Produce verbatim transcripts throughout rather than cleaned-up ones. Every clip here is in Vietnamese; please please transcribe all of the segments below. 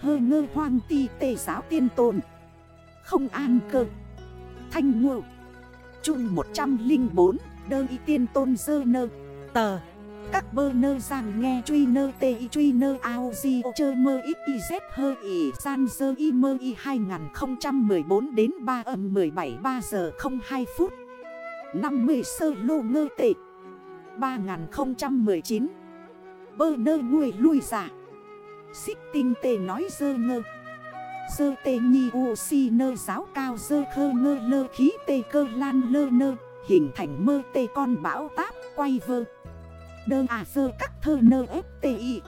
hơ ngơ hoang ti tề giáo tiên tồn. Không an cơ. Thanh ngộ. Trung một trăm linh bốn. Đơ y tiên tôn dơ nơ. Tờ. Các bơ nơ giang nghe truy nơ tê y truy nơ ao di ô chơ mơ ít y z hơ y san dơ y mơ y hai không một bốn đến ba âm mười bảy ba giờ không hai phút. năm mươi sơ lô ngơ tệ. ba không một chín. Bơ nơ nguôi lui giả. Xích tinh tê nói dơ ngơ. Dơ tê nhi u si nơ giáo cao dơ khơ ngơ lơ khí tê cơ lan lơ nơ. Hình thành mơ tê con bão táp quay vơ. Đơ à sơ các thơ nơ ép tê y.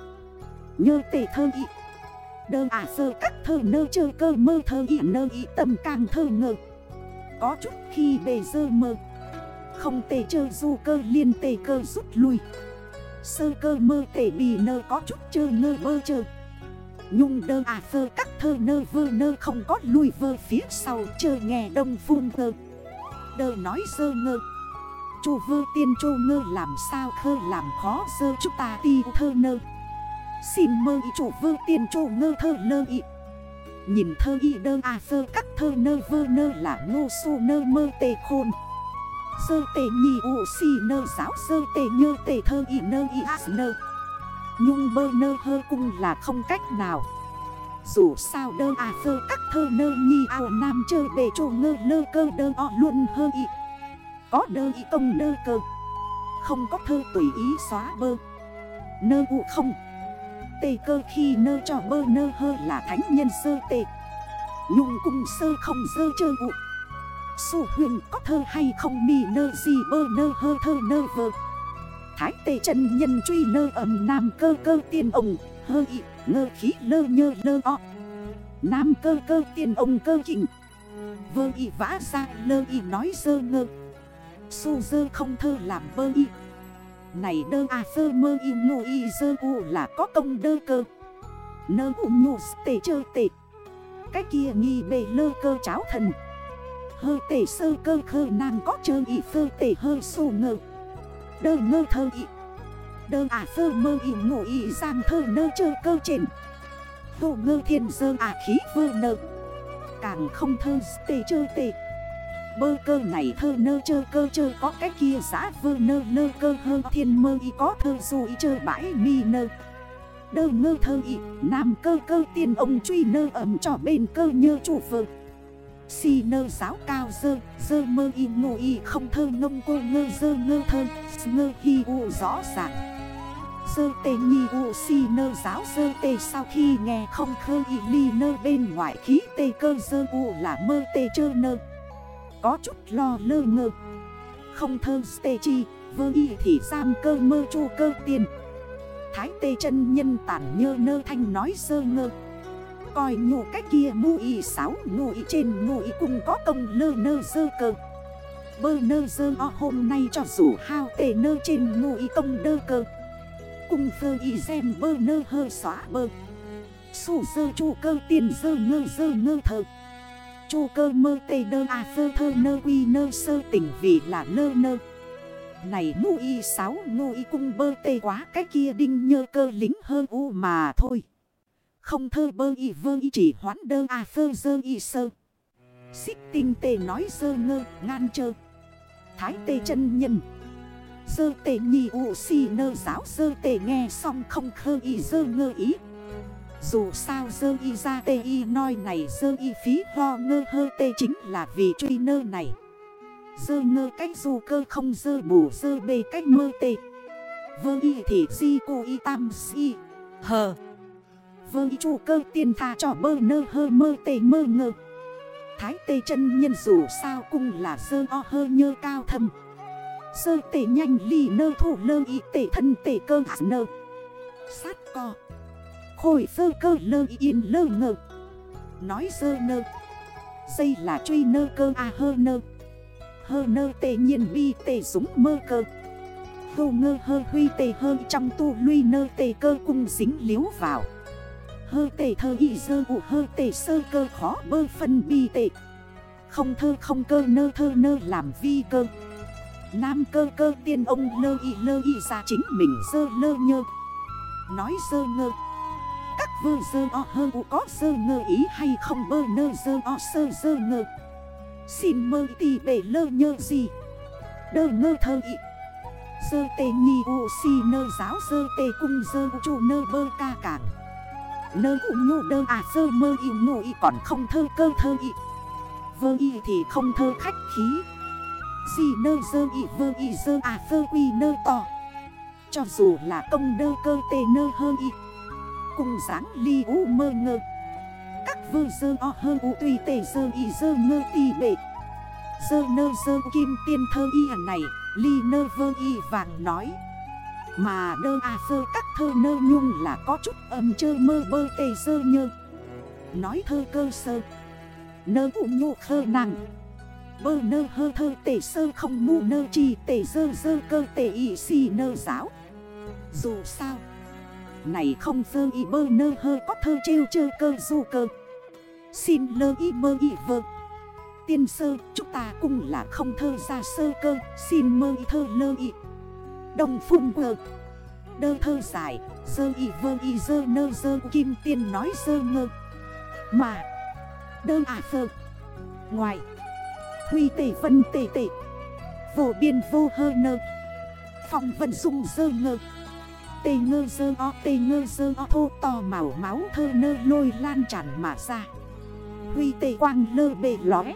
Nhơ tê thơ y. Đơ à sơ các thơ nơ chơ cơ mơ thơ y nơ y tầm càng thơ ngơ. Có chút khi bề dơ mơ. Không tê chơ du cơ liên tê cơ rút lui. Sơ cơ mơ tê bì nơ có chút chơ ngơ bơ chơ. Nhung đơ à sơ các thơ nơ vơ nơ không có lui vơ phía sau chơ nghe đông phun vơ. Đơ nói dơ ngơ. Chô vơ tiên chô ngơ làm sao khơ làm khó dơ chúng ta ti thơ nơ. Xin mơ y chô vơ tiên chô ngơ thơ lơ y. Nhìn thơ y đơ à sơ các thơ nơ vơ nơ là ngô su nơ mơ tê khôn. Sơ tê nhi u si nơ giáo sơ tê nhơ tê thơ y nơ y as nơ. Nhung bơ nơ hơ cung là không cách nào. Dù sao đơ à sơ các thơ nơ nhi ao nam chơ bề chô ngơ lơ cơ đơ o luôn hơ y. Có đơ y công đơ cơ. Không có thơ tùy ý xóa bơ. Nơ u không. Tê cơ khi nơ cho bơ nơ hơ là thánh nhân sơ tê. Nhung cung sơ không dơ chơ u. Su huyền có thơ hay không mì nơ gì bơ nơ hơ thơ nơ vơ. Thái tê chân nhân truy nơ ẩm nam cơ cơ tiên ông. Hơ y ngơ khí lơ nhơ lơ o. Nam cơ cơ tiên ông cơ kình. Vơ y vã ra lơ y nói dơ ngơ. Su dơ không thơ làm bơ y. Này đơ à sơ mơ y ngô y dơ u là có công đơ cơ. Nơ u nhô tê chơ tê. Cái kia nghi bề lơ cơ cháo thần. Hơ tê sơ cơ khơ nàng có chơ y sơ tê hơ su ngơ. Đơ ngơ thơ y. Đơ à sơ mơ y ngô y giang thơ nơ chơ cơ trên. Hồ ngơ thiên dơ à khí vơ nơ. Càng không thơ tê chơ tê. Bơ cơ này thơ nơ chơ cơ chơ có cái kia giá vơ nơ lơ cơ hơ thiên mơ y có thơ dù y chơ bãi mi nơ. Đơ ngơ thơ y nam cơ cơ tiên ông truy nơ ẩm cho bên cơ nhơ chủ vơ. Si nơ giáo cao dơ dơ mơ y ngô y không thơ ngông cô ngơ dơ ngơ thơ ngơ hi u rõ ràng. Dơ tê nhi u si nơ giáo dơ tê sau khi nghe không khơ y ly nơ bên ngoài khí tê cơ dơ u là mơ tê chơ nơ. Có chút lo lơ ngơ. Không thơ tê chi. Vơ y thì giam cơ mơ chu cơ tiền. Thái tê chân nhân tản nhơ nơ thanh nói sơ ngơ. Coi nhủ cách kia mu y sáu ngụ y trên ngụ y cùng có công lơ nơ sơ cơ. Bơ nơ sơ o hôm nay cho dù hao tê nơ trên ngụ y công đơ cơ. Cùng phơ y xem bơ nơ hơ xóa bơ. Sủ sơ chu cơ tiền sơ ngơ sơ ngơ thơ. Chu cơ mơ tê đơ à phơ thơ nơ quy nơ sơ tỉnh vì là lơ nơ. Này mu y sáu ngô y cung bơ tê quá cái kia đinh nhơ cơ lính hơ u mà thôi. Không thơ bơ y vơ y chỉ hoán đơ à phơ dơ y sơ. Xích tinh tê nói sơ ngơ ngan chơ. Thái tê chân nhân. Sơ tê nhi u si nơ giáo sơ tê nghe xong không khơ y dơ ngơ ý. Dù sao dơ y ra tê y nói này dơ y phí ho ngơ hơ tê chính là vì truy nơ này. Dơ ngơ cách dù cơ không dơ bù dơ bê cách mơ tê. Vơ y thì di cô y tam si hờ. Vơ y chu cơ tiền tha cho bơ nơ hơ mơ tê mơ ngơ. Thái tê chân nhân dù sao cung là dơ o hơ nhơ cao thâm. Dơ tê nhanh ly nơ thủ lơ y tê thân tê cơ hạt nơ. Sát co. Khôi sơ cơ lơ yên lơ ngơ. Nói sơ nơ. Dây là truy nơ cơ à hơ nơ. Hơ nơ tê nhiên bi tê súng mơ cơ. Hô ngơ hơ huy tê hơ trong tu luy nơ tê cơ cung dính liếu vào. Hơ tê thơ y dơ ụ hơ tê sơ cơ khó bơ phân bi tê. Không thơ không cơ nơ thơ nơ làm vi cơ. Nam cơ cơ tiên ông lơ y lơ y ra chính mình dơ lơ nhơ. Nói dơ ngơ. Các vơ dơ o hơ u có dơ ngơ ý hay không bơ nơ dơ o sơ dơ ngơ. Xin mơ tì bể lơ nhơ gì đơ ngơ thơ ị. Dơ tê nhi u si nơ giáo dơ tê cung dơ u chu nơ bơ ca cảng. Nơ u nhô đơ à dơ mơ y ngô y còn không thơ cơ thơ ị. Vơ y thì không thơ khách khí. Gì nơ dơ y vơ y dơ à dơ quy nơ to. Cho dù là công đơ cơ tê nơ hơ y. Cùng dáng ly u mơ ngơ. Các vơ dơ o hơ u tùy tê dơ y dơ ngơ tì bệ. Dơ nơ dơ kim tiên thơ y này. Ly nơ vơ y vàng nói. Mà đơ à dơ các thơ nơ nhung là có chút âm chơ mơ bơ tê dơ nhơ. Nói thơ cơ sơ. Nơ u nhô khơ nàng. Bơ nơ hơ thơ tê sơ không mu nơ chi tê dơ dơ cơ tê y si nơ giáo. Dù sao này không dơ y bơ nơ hơ có thơ trêu chơ cơ du cơ. Xin lơ y mơ y vơ. Tiên sơ chúng ta cũng là không thơ ra sơ cơ. Xin mơ y thơ lơ y. Đồng phung vơ. Đơ thơ dài. Dơ y vơ y dơ nơ dơ kim tiên nói dơ ngơ. Mà đơ à phơ. Ngoài huy tể vân tể tể. Vô biên vô hơ nơ. Phong vân dung dơ ngơ. Tê ngơ dơ o tê ngơ dơ o thô to màu máu thơ nơ lôi lan tràn mà ra. Huy tê quang lơ bề lóe.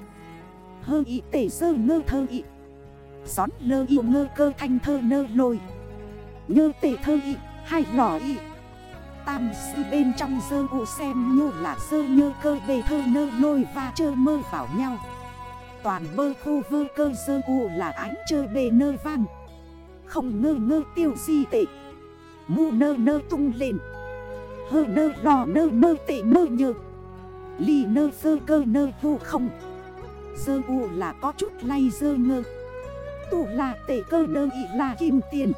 Hơ y tê dơ ngơ thơ y. Gión lơ yêu ngơ cơ thanh thơ nơ lôi. Nhơ tê thơ y, hai lỏ y. Tam si bên trong dơ u xem nhô là dơ nhơ cơ bề thơ nơ lôi và chơ mơ vào nhau. Toàn bơ khu vơ cơ dơ u là ánh chơ bề nơ vang. Không ngơ ngơ tiêu di tệ. Mu nơ nơ tung lên. Hơ nơ lò nơ mơ tệ mơ nhơ. Ly nơ dơ cơ nơ vu không. Dơ u là có chút lay dơ ngơ. Tù là tệ cơ đơ ị là kim tiền.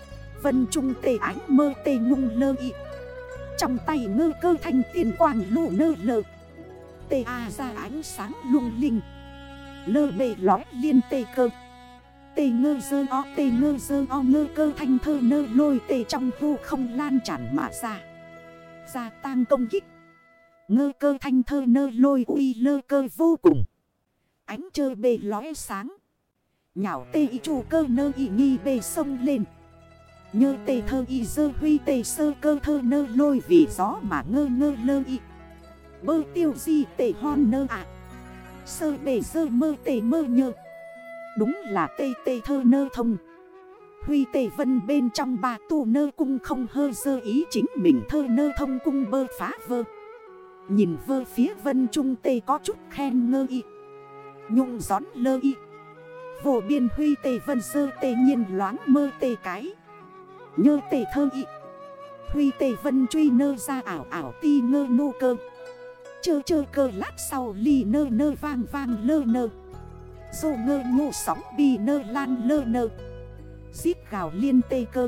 Vân trung tệ ánh mơ tệ ngung lơ ị. Trong tay ngơ cơ thành tiền quang lụ nơ lơ. Tê a ra ánh sáng lung linh. Lơ bề lói liên tê cơ. Tê ngơ dơ o tê ngơ dơ o ngơ cơ thanh thơ nơ lôi tê trong vu không lan tràn mà ra. Gia tăng công kích. Ngơ cơ thanh thơ nơ lôi uy lơ cơ vô cùng. Ánh chơ bề lóe sáng. Nhảo tê y chủ cơ nơ y nghi bề sông lên. Nhơ tê thơ y dơ huy tê sơ cơ thơ nơ lôi vì gió mà ngơ ngơ lơ y. Bơ tiêu di tê hon nơ ạ. À. Sơ bề dơ mơ tê mơ nhơ. Đúng là tê tê thơ nơ thông. Huy tê vân bên trong bà tu nơ cung không hơ dơ ý chính mình thơ nơ thông cung bơ phá vơ. Nhìn vơ phía vân trung tê có chút khen ngơ y. Nhung gión lơ y. Vô biên huy tê vân sơ tê nhiên loáng mơ tê cái. Nhơ tê thơ y. Huy tê vân truy nơ ra ảo ảo ti ngơ nô cơ. Chơ chơ cơ lát sau ly nơ nơ vang vang lơ nơ. Dô ngơ ngô sóng bì nơ lan lơ nơ. Giết gào liên tê cơ.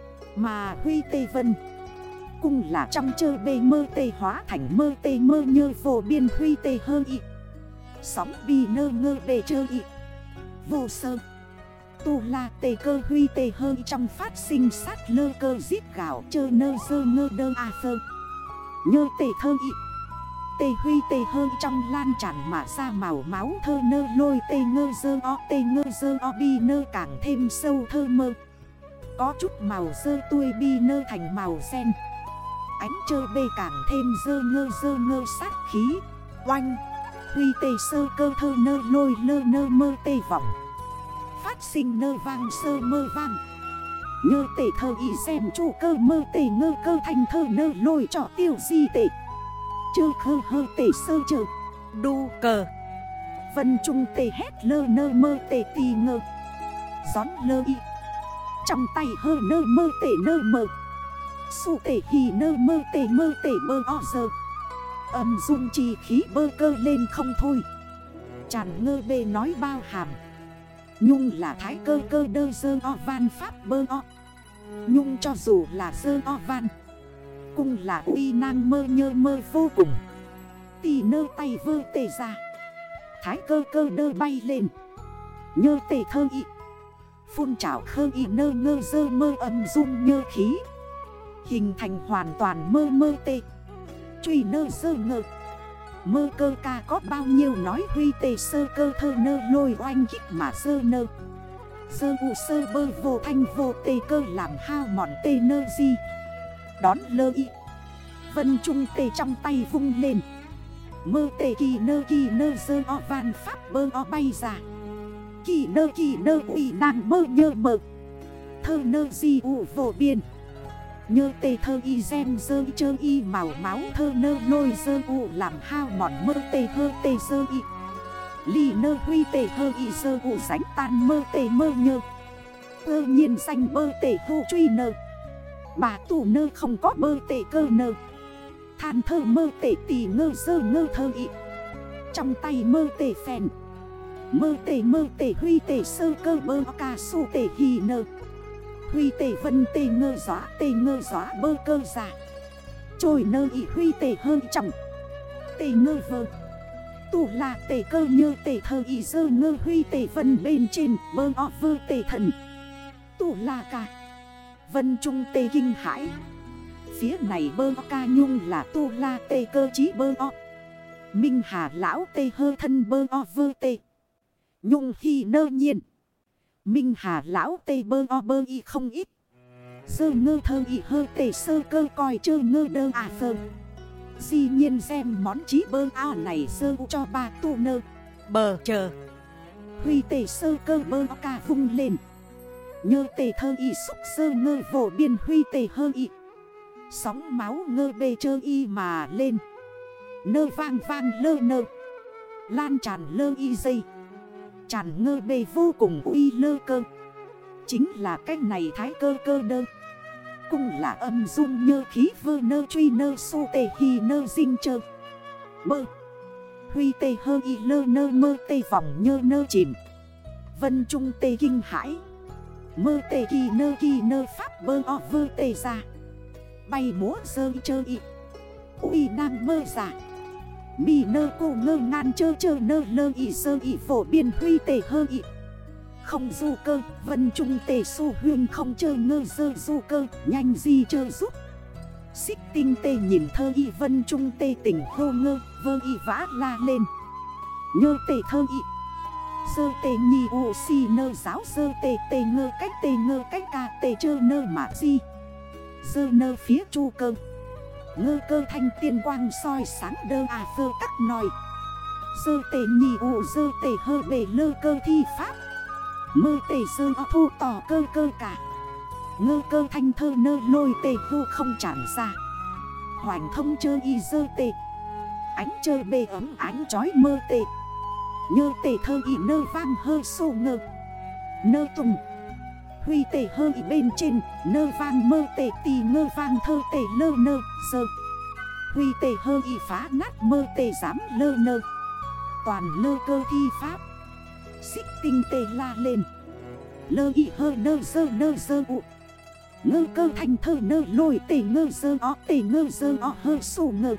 Mà huy tê vân cung là trong chơ bê mơ tê hóa thành mơ tê mơ nhơ vô biên huy tê hơ y. Sóng bì nơ ngơ bê chơ y. Vô sơ. Tu la tê cơ huy tê hơ y trong phát sinh sát lơ cơ giết gào chơ nơ dơ ngơ đơ a phơ. Nhơ tê thơ y. Tê huy tê hơ trong lan tràn mà ra màu máu thơ nơ lôi tê ngơ dơ o tê ngơ dơ o bi nơ càng thêm sâu thơ mơ. Có chút màu dơ tươi bi nơ thành màu sen. Ánh chơ bê càng thêm dơ ngơ dơ ngơ sát khí. Oanh. Huy tê sơ cơ thơ nơ lôi lơ nơ mơ tê vọng. Phát sinh nơ vang sơ mơ vang. Nhơ tê thơ y xem chủ cơ mơ tê ngơ cơ thành thơ nơ lôi trọ tiêu di tê. Chơ khơ hơ tê sơ chơ. Đu cờ. Vân trung tê hét lơ nơ mơ tê tì ngơ. Gión lơ y. Trong tay hơ nơ mơ tê nơ mơ. Sụ tê hì nơ mơ tê mơ tê mơ o dơ. Âm dung chi khí bơ cơ lên không thôi. Tràn ngơ bê nói bao hàm. Nhung là thái cơ cơ đơ dơ o van pháp bơ o. Nhung cho dù là dơ o van cung là uy năng mơ nhơ mơ vô cùng. Tì nơ tay vơ tê ra. Thái cơ cơ đơ bay lên. Nhơ tê thơ y. Phun trảo khơ y nơ ngơ dơ mơ âm dung nhơ khí. Hình thành hoàn toàn mơ mơ tê. truy nơ sơ ngơ. Mơ cơ ca có bao nhiêu nói huy tề sơ cơ thơ nơ lôi oanh kích mà sơ nơ. Sơ u sơ bơ vô thanh vô tê cơ làm hao mòn tê nơ di. Đón lơ y. Vân trung tê trong tay vung lên. Mơ tê kỳ nơ kỳ nơ sơ o van pháp bơ o bay ra. Kỳ nơ kỳ nơ ủy nàng mơ nhơ mơ. Thơ nơ di u vô biên. Nhơ tê thơ y gen dơ chơ y màu máu thơ nơ lôi dơ u làm hao mòn mơ tê hơ tê dơ y. Ly nơ huy tê hơ y dơ u sánh tan mơ tê mơ nhơ. Ơ nhiên xanh bơ tê hô truy nơ. Bà tù nơ không có bơ tê cơ nơ. Than thơ mơ tê tì ngơ dơ ngơ thơ y. Trong tay mơ tê phèn. Mơ tê mơ tê huy tê sơ cơ bơ ca su tê hì nơ. Huy tê vân tê ngơ gió tê ngơ gió bơ cơ giả. Trôi nơ y huy tê hơi trọng. Tê ngơ vơ. Tù là tê cơ nhơ tê thơ y dơ ngơ huy tê vân bên trên bơ o vơ tê thần. Tù là ca. Vân trung tê kinh hải. Phía này bơ o ca nhung là tu la tê cơ chí bơ o. Minh hà lão tê hơ thân bơ o vơ tê. Nhung hi nơ nhiên. Minh hà lão tê bơ o bơ y không ít. Sơ ngơ thơ y hơ tê sơ cơ coi chơ ngơ đơ à phơ. Di nhiên xem món chí bơ ao này sơ cho ba tu nơ. Bờ chờ. Huy tê sơ cơ bơ o ca vung lên. Nhơ tê thơ y xúc sơ ngơ vổ biên huy tê hơ y. Sóng máu ngơ bê chơ y mà lên. Nơ vang vang lơ nơ. Lan tràn lơ y dây. Tràn ngơ bê vô cùng uy lơ cơ. Chính là cách này thái cơ cơ đơ. Cũng là âm dung nhơ khí vơ nơ truy nơ su tê hì nơ dinh chơ. Bơ. Huy tê hơ y lơ nơ mơ tê vòng nhơ nơ chìm. Vân trung tê kinh hải. Mơ tê kỳ nơ kỳ nơ pháp bơ o vơ tê ra. Bay múa sơ chơ y. Uy nàng mơ giả. Mì nơ cô ngơ ngan chơ chơ nơ lơ y sơ y phổ biên huy tê hơ y. Không du cơ, vân trung tê su huyên không chơ ngơ dơ du cơ, nhanh di chơ giúp. Xích tinh tê nhìn thơ y vân trung tê tỉnh hô ngơ, vơ y vã la lên. Nhơ tê thơ y. Sơ tê nhi u si nơ giáo sơ tê tê ngơ cách tê ngơ cách ca tê chơ nơ mạ di. Sơ nơ phía chu cơ. Ngơ cơ thanh tiên quang soi sáng đơ à phơ cắt nòi. Sơ tê nhì ụ sơ tê hơ bề lơ cơ thi pháp. Mơ tê sơ o thu tỏ cơ cơ cả. Ngơ cơ thanh thơ nơ lôi tê vu không tràn ra. Hoành thông chơ y sơ tê. Ánh chơ bề ấm ánh chói mơ tê. Nhơ tê thơ y nơ vang hơ sô ngơ. Nơ tùng. Huy tê hơ y bên trên. Nơ vang mơ tê tì ngơ vang thơ tê lơ nơ sơ. Huy tê hơ y phá nát mơ tê dám lơ nơ. Toàn lơ cơ thi pháp. Xích tinh tê la lên. Lơ y hơ nơ sơ nơ sơ ụ. Ngơ cơ thành thơ nơ lôi tê ngơ sơ o tê ngơ sơ o hơ sô ngơ.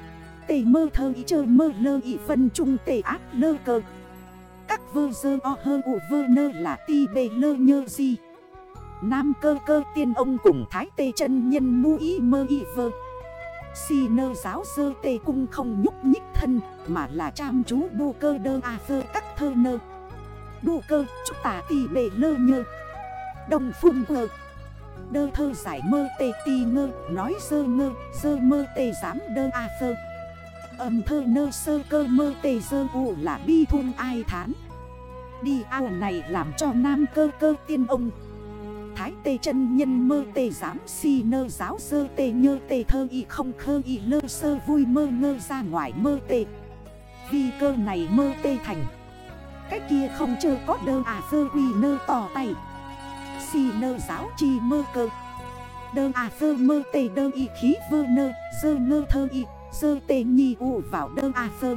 Tê mơ thơ y chơ mơ lơ y phân trung tê ác lơ cơ. Các vơ sơ o hơ ụ vơ nơ là ti bê lơ nhơ gì. Nam cơ cơ tiên ông cùng thái tê chân nhân mu y mơ y vơ. Si nơ giáo sơ tê cung không nhúc nhích thân. Mà là chăm chú đu cơ đơ à phơ các thơ nơ. Đu cơ chúc tà tì bề lơ nhơ. Đồng phun ngơ. Đơ thơ giải mơ tê tì ngơ. Nói sơ ngơ sơ mơ tê dám đơ à phơ. Âm thơ nơ sơ cơ mơ tê sơ u là bi thun ai thán. Đi ao này làm cho nam cơ cơ tiên ông. Thái tê chân nhân mơ tê dám si nơ giáo sơ tê nhơ tê thơ y không khơ y lơ sơ vui mơ ngơ ra ngoài mơ tê. Vì cơ này mơ tê thành. Cái kia không chơ có đơ à phơ uy nơ tỏ tay. Si nơ giáo chi mơ cơ. Đơ à phơ mơ tê đơ y khí vơ nơ. Sơ ngơ thơ y. Sơ tê nhi u vào đơ à phơ.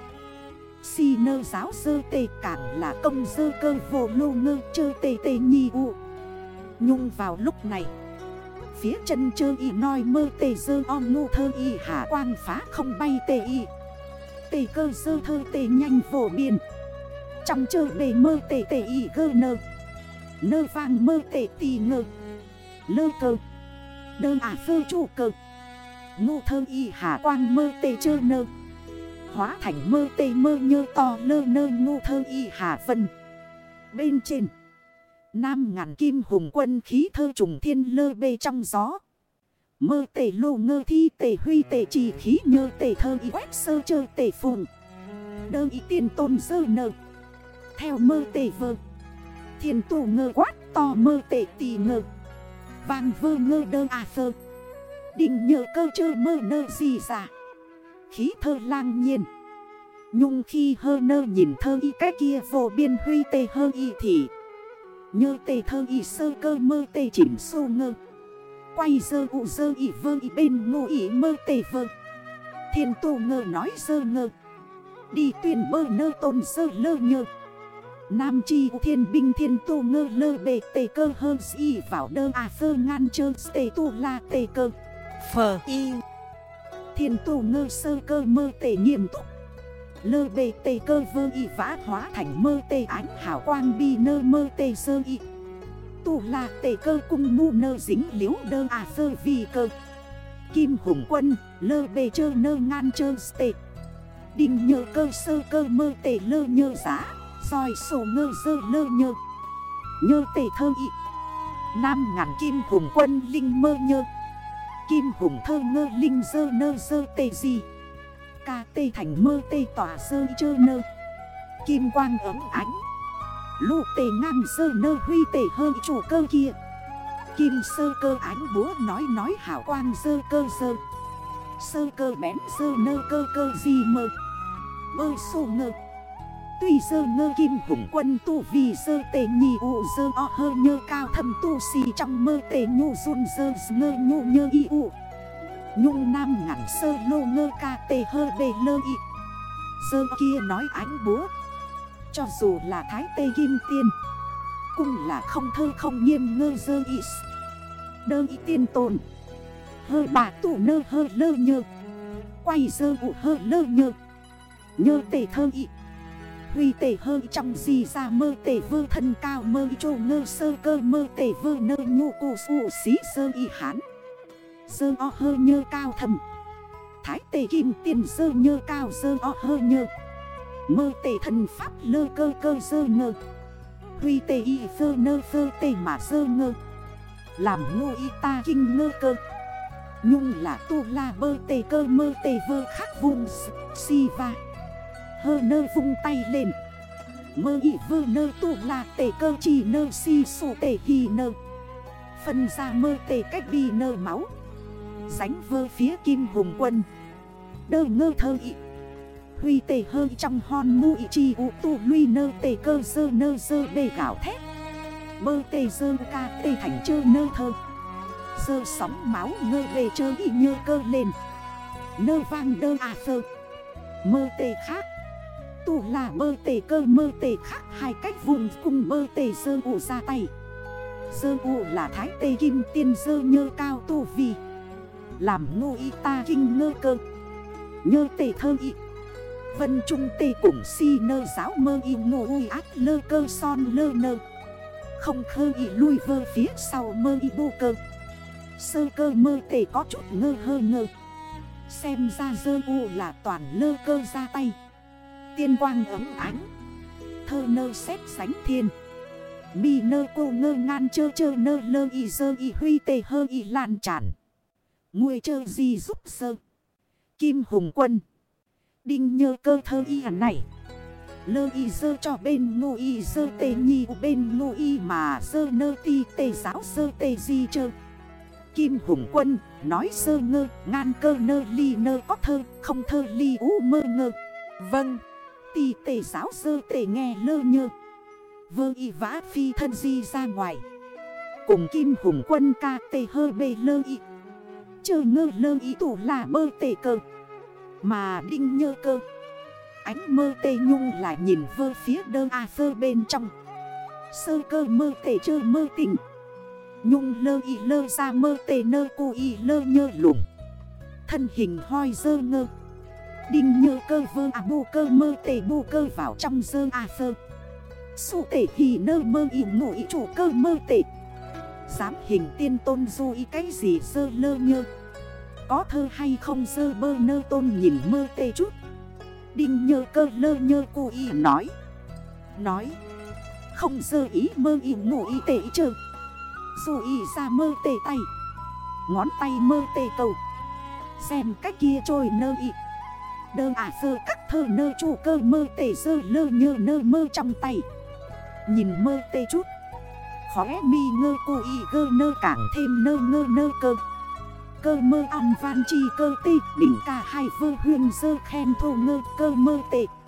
Si nơ giáo sơ tê càng là công sơ cơ vô lô ngơ chơ tê tê nhi u. Nhung vào lúc này. Phía chân chơ y nói mơ tê sơ om ngu thơ y hạ quang phá không bay tê y. Tê cơ sơ thơ tê nhanh vô biên. Trong chơ bề mơ tê tê y gơ nơ. Nơ vang mơ tê tì ngơ. Lơ cơ. Đơ à phơ chủ cơ. Ngô thơ y hà quang mơ tê chơ nơ. Hóa thành mơ tê mơ nhơ to lơ nơ ngô thơ y hà vân. Bên trên Nam ngàn kim hùng quân khí thơ trùng thiên lơ bê trong gió. Mơ tê lô ngơ thi tê huy tê trì khí nhơ tê thơ y quét sơ chơ tê phùng. Đơ y tiên tôn dơ nơ. Theo mơ tê vơ. Thiên tù ngơ quát to mơ tê tì ngơ. Vàng vơ ngơ đơ à phơ. Định nhờ cơ chơ mơ nơ gì ra. Khí thơ lang nhiên. Nhung khi hơ nơ nhìn thơ y cái kia vô biên huy tê hơ y thì nhơ tê thơ y sơ cơ mơ tê chỉnh sô ngơ. Quay dơ ụ dơ y vơ y bên ngô y mơ tê vơ. Thiên tô ngơ nói dơ ngơ. Đi tuyển bơ nơ tôn dơ lơ nhơ. Nam chi thiên binh thiên tô ngơ lơ bề tê cơ hơ y vào đơ à phơ ngan chơ tê tô la tê cơ. Phờ y thiên tô ngơ sơ cơ mơ tê nghiêm túc. Lơ bề tê cơ vơ y vã hóa thành mơ tê ánh hào quang bi nơ mơ tê sơ y. Tu la tê cơ cung mu nơ dính liếu đơ à phơ vi cơ. Kim hùng quân lơ bề chơ nơ ngan chơ tê. Định nhờ cơ sơ cơ mơ tê lơ nhơ giá. Rồi sổ ngơ dơ lơ nhơ. Nhơ tê thơ y. Nam ngàn kim hùng quân linh mơ nhơ. Kim hùng thơ ngơ linh dơ nơ dơ tê gì. Ca tê thành mơ tê tỏa dơ chơ nơ. Kim quang ấm ánh. Lụ tê ngang dơ nơ huy tê hơi chủ cơ kia. Kim sơ cơ ánh búa nói nói hảo quang dơ cơ dơ. Sơ cơ bén dơ nơ cơ cơ gì mơ. Bơ sô ngơ. Tuy dơ ngơ kim hùng quân tu vì dơ tê nhì ụ dơ o hơ nhơ cao thầm tu si trong mơ tê nhô run dơ ngơ nhô nhơ y ụ. Nhung nam ngắn sơ lô ngơ ca tê hơ bê lơ y. Dơ kia nói ánh búa. Cho dù là thái tê kim tiên cũng là không thơ không nghiêm ngơ dơ y. Đơ y tiên tồn. Hơ bà tụ nơ hơ lơ nhơ. Quay dơ ụ hơ lơ nhơ. Nhơ tê thơ y. Huy tê hơi trong gì ra mơ tê vơ thân cao mơ y trô ngơ sơ cơ mơ tê vơ nơ nhô cô su xí sơ y hán. Dơ o hơ nhơ cao thầm. Thái tê kim tiền dơ nhơ cao dơ o hơ nhơ. Mơ tê thân pháp lơ cơ cơ dơ ngơ. Huy tê y phơ nơ phơ tê mà dơ ngơ. Làm ngô y ta kinh ngơ cơ. Nhung là tu la bơ tê cơ mơ tê vơ khắc vùng si va. Hơ nơ vung tay lên. Mơ y vơ nơ tu la tê cơ chỉ nơ si sổ tê hi nơ. Phân ra mơ tê cách bi nơ máu. Sánh vơ phía kim hùng quân. Đơ ngơ thơ y. Huy tê hơi trong hòn mu y chi u tu luy nơ tê cơ dơ nơ dơ bê gạo thét. Bơ tê dơ ca tê thành chơ nơ thơ. Dơ sóng máu ngơ bê chơ y nhơ cơ lên. Nơ vang đơ à phơ. Mơ tê khác. Tu là bơ tê cơ mơ tê khác hai cách vùng cùng bơ tê dơ ụ ra tay. Dơ ụ là thái tê kim tiên dơ nhơ cao tu vì. Làm ngô y ta kinh ngơ cơ. Nhơ tê thơ y. Vân trung tê cùng si nơ giáo mơ y ngô uy ác lơ cơ son lơ nơ. Không khơ y lui vơ phía sau mơ y bô cơ. Sơ cơ mơ tê có chút ngơ hơ ngơ. Xem ra dơ u là toàn lơ cơ ra tay. Tiên quang ấm ánh. Thơ nơ xét sánh thiên. Mi nơ cô ngơ ngan chơ chơ nơ lơ y dơ y huy tê hơ y lan tràn. Nguôi chơ gì giúp sơ. Kim hùng quân. Đinh nhơ cơ thơ y hẳn này. Lơ y dơ cho bên ngô y dơ tê nhi bên ngô y mà dơ nơ ti tê giáo dơ tê di chơ. Kim hùng quân nói sơ ngơ ngan cơ nơ ly nơ có thơ không thơ ly ú mơ ngơ. Vâng. Ti tê giáo dơ tê nghe lơ nhơ. Vơ y vã phi thân di ra ngoài. Cùng kim hùng quân ca tê hơ bê lơ y. Chơ ngơ lơ y tủ là bơ tê cơ. Mà đinh nhơ cơ. Ánh mơ tê nhung lại nhìn vơ phía đơ à phơ bên trong. Sơ cơ mơ tê chơ mơ tỉnh. Nhung lơ y lơ ra mơ tê nơ cô y lơ nhơ lủng. Thân hình hoi dơ ngơ. Đinh nhơ cơ vơ à bù cơ mơ tê bù cơ vào trong dơ à phơ. Su tê hì nơ mơ y ngủ y chủ cơ mơ tê. Dám hình tiên tôn du y cái gì dơ lơ nhơ. Có thơ hay không dơ bơ nơ tôn nhìn mơ tê chút. Đinh nhơ cơ lơ nhơ cu y nói. Nói không dơ ý mơ y ngủ y tê chơ. Dù y ra mơ tê tay. Ngón tay mơ tê cầu. Xem cách kia trôi nơ y. Đơ à dơ các thơ nơ chu cơ mơ tê dơ lơ nhơ nơ mơ trong tay. Nhìn mơ tê chút. Khóe mi ngơ cu y gơ nơ càng thêm nơ ngơ nơ cơ. Cơ mơ ăn van chi cơ tê. Đỉnh ca hai vơ huyên dơ khen thô ngơ cơ mơ tê.